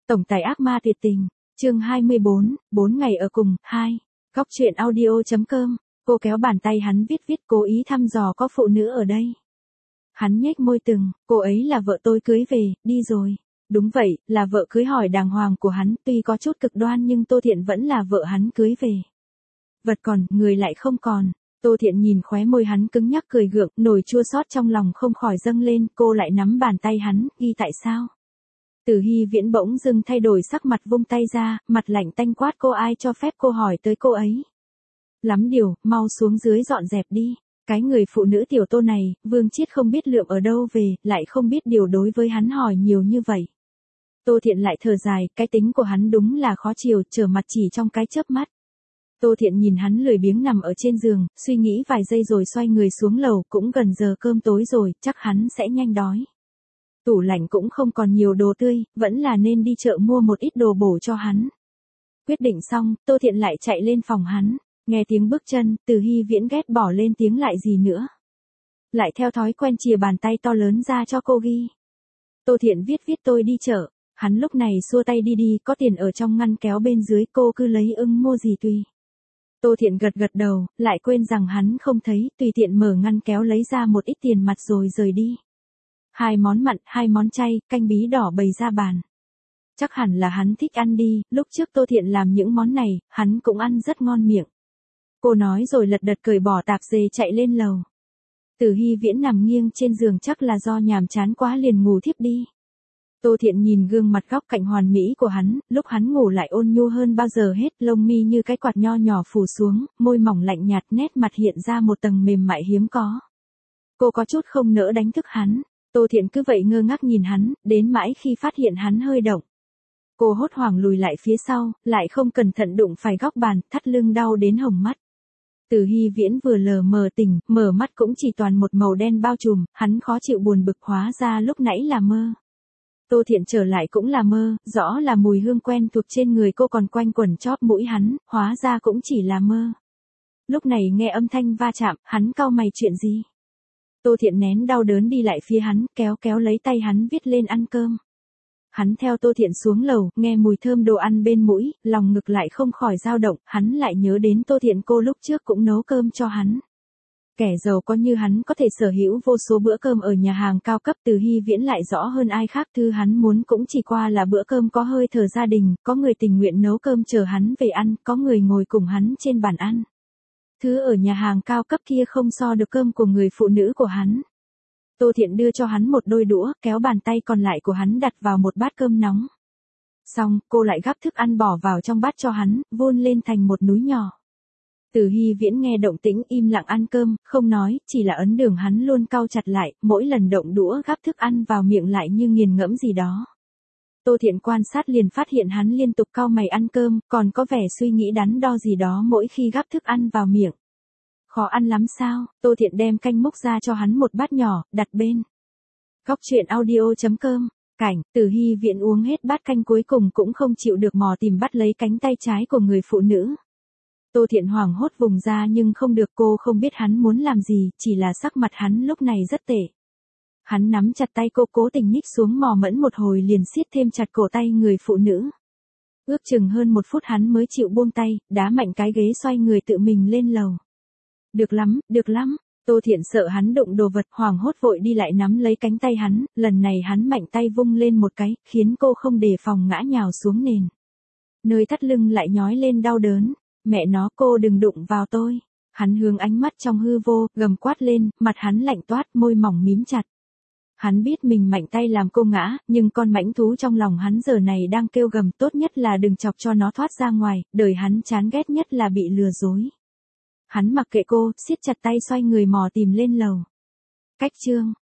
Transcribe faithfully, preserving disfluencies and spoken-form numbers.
Tổng tài ác ma tuyệt tình, chương hai mươi bốn, bốn ngày ở cùng, hai. Góc truyện audio.com, cô kéo bàn tay hắn viết viết cố ý thăm dò có phụ nữ ở đây. Hắn nhếch môi từng, cô ấy là vợ tôi cưới về, đi rồi. Đúng vậy, là vợ cưới hỏi đàng hoàng của hắn, tuy có chút cực đoan nhưng Tô Thiện vẫn là vợ hắn cưới về. Vật còn, người lại không còn. Tô Thiện nhìn khóe môi hắn cứng nhắc cười gượng, nổi chua xót trong lòng không khỏi dâng lên, cô lại nắm bàn tay hắn, ghi tại sao? Từ Hy Viễn bỗng dưng thay đổi sắc mặt vung tay ra, mặt lạnh tanh quát cô ai cho phép cô hỏi tới cô ấy. Lắm điều, mau xuống dưới dọn dẹp đi. Cái người phụ nữ tiểu Tô này, Vương Chiết không biết lượm ở đâu về, lại không biết điều đối với hắn hỏi nhiều như vậy. Tô Thiện lại thở dài, cái tính của hắn đúng là khó chiều, trở mặt chỉ trong cái chớp mắt. Tô Thiện nhìn hắn lười biếng nằm ở trên giường, suy nghĩ vài giây rồi xoay người xuống lầu, cũng gần giờ cơm tối rồi, chắc hắn sẽ nhanh đói. Tủ lạnh cũng không còn nhiều đồ tươi, vẫn là nên đi chợ mua một ít đồ bổ cho hắn. Quyết định xong, Tô Thiện lại chạy lên phòng hắn, nghe tiếng bước chân, Từ Hy Viễn ghét bỏ lên tiếng lại gì nữa. Lại theo thói quen chìa bàn tay to lớn ra cho cô ghi. Tô Thiện viết viết tôi đi chợ, hắn lúc này xua tay đi đi, có tiền ở trong ngăn kéo bên dưới, cô cứ lấy ưng mua gì tùy. Tô Thiện gật gật đầu, lại quên rằng hắn không thấy, tùy tiện mở ngăn kéo lấy ra một ít tiền mặt rồi rời đi. Hai món mặn, hai món chay, canh bí đỏ bày ra bàn. Chắc hẳn là hắn thích ăn đi, lúc trước Tô Thiện làm những món này, hắn cũng ăn rất ngon miệng. Cô nói rồi lật đật cởi bỏ tạp dề chạy lên lầu. Từ Hy Viễn nằm nghiêng trên giường chắc là do nhàm chán quá liền ngủ thiếp đi. Tô Thiện nhìn gương mặt góc cạnh hoàn mỹ của hắn, lúc hắn ngủ lại ôn nhu hơn bao giờ hết, lông mi như cái quạt nho nhỏ phủ xuống, môi mỏng lạnh nhạt, nét mặt hiện ra một tầng mềm mại hiếm có. Cô có chút không nỡ đánh thức hắn, Tô Thiện cứ vậy ngơ ngác nhìn hắn, đến mãi khi phát hiện hắn hơi động. Cô hốt hoảng lùi lại phía sau, lại không cẩn thận đụng phải góc bàn, thắt lưng đau đến hồng mắt. Từ Hy Viễn vừa lờ mờ tỉnh, mở mắt cũng chỉ toàn một màu đen bao trùm, hắn khó chịu buồn bực hóa ra lúc nãy là mơ. Tô Thiện trở lại cũng là mơ, rõ là mùi hương quen thuộc trên người cô còn quanh quẩn chóp mũi hắn, hóa ra cũng chỉ là mơ. Lúc này nghe âm thanh va chạm, hắn cau mày chuyện gì? Tô Thiện nén đau đớn đi lại phía hắn, kéo kéo lấy tay hắn viết lên ăn cơm. Hắn theo Tô Thiện xuống lầu, nghe mùi thơm đồ ăn bên mũi, lòng ngực lại không khỏi dao động, hắn lại nhớ đến Tô Thiện cô lúc trước cũng nấu cơm cho hắn. Kẻ giàu có như hắn có thể sở hữu vô số bữa cơm ở nhà hàng cao cấp, Từ Hy Viễn lại rõ hơn ai khác thứ hắn muốn cũng chỉ qua là bữa cơm có hơi thở gia đình, có người tình nguyện nấu cơm chờ hắn về ăn, có người ngồi cùng hắn trên bàn ăn. Thứ ở nhà hàng cao cấp kia không so được cơm của người phụ nữ của hắn. Tô Thiện đưa cho hắn một đôi đũa, kéo bàn tay còn lại của hắn đặt vào một bát cơm nóng. Xong, cô lại gắp thức ăn bỏ vào trong bát cho hắn, vun lên thành một núi nhỏ. Từ Hy Viễn nghe động tĩnh im lặng ăn cơm, không nói, chỉ là ấn đường hắn luôn cau chặt lại, mỗi lần động đũa gắp thức ăn vào miệng lại như nghiền ngẫm gì đó. Tô Thiện quan sát liền phát hiện hắn liên tục cau mày ăn cơm, còn có vẻ suy nghĩ đắn đo gì đó mỗi khi gắp thức ăn vào miệng. Khó ăn lắm sao? Tô Thiện đem canh múc ra cho hắn một bát nhỏ, đặt bên. Góc truyện audio.com, cảnh, Từ Hy Viễn uống hết bát canh cuối cùng cũng không chịu được mò tìm bắt lấy cánh tay trái của người phụ nữ. Tô Thiện hoảng hốt vùng ra nhưng không được, cô không biết hắn muốn làm gì, chỉ là sắc mặt hắn lúc này rất tệ. Hắn nắm chặt tay cô cố tình nhích xuống mò mẫm một hồi liền siết thêm chặt cổ tay người phụ nữ. Ước chừng hơn một phút hắn mới chịu buông tay, đá mạnh cái ghế xoay người tự mình lên lầu. Được lắm, được lắm, Tô Thiện sợ hắn đụng đồ vật, hoảng hốt vội đi lại nắm lấy cánh tay hắn, lần này hắn mạnh tay vung lên một cái, khiến cô không đề phòng ngã nhào xuống nền. Nơi thắt lưng lại nhói lên đau đớn. Mẹ nó, cô đừng đụng vào tôi. Hắn hướng ánh mắt trong hư vô, gầm quát lên, mặt hắn lạnh toát, môi mỏng mím chặt. Hắn biết mình mạnh tay làm cô ngã, nhưng con mãnh thú trong lòng hắn giờ này đang kêu gầm, tốt nhất là đừng chọc cho nó thoát ra ngoài, đời hắn chán ghét nhất là bị lừa dối. Hắn mặc kệ cô, siết chặt tay xoay người mò tìm lên lầu. Cách chương.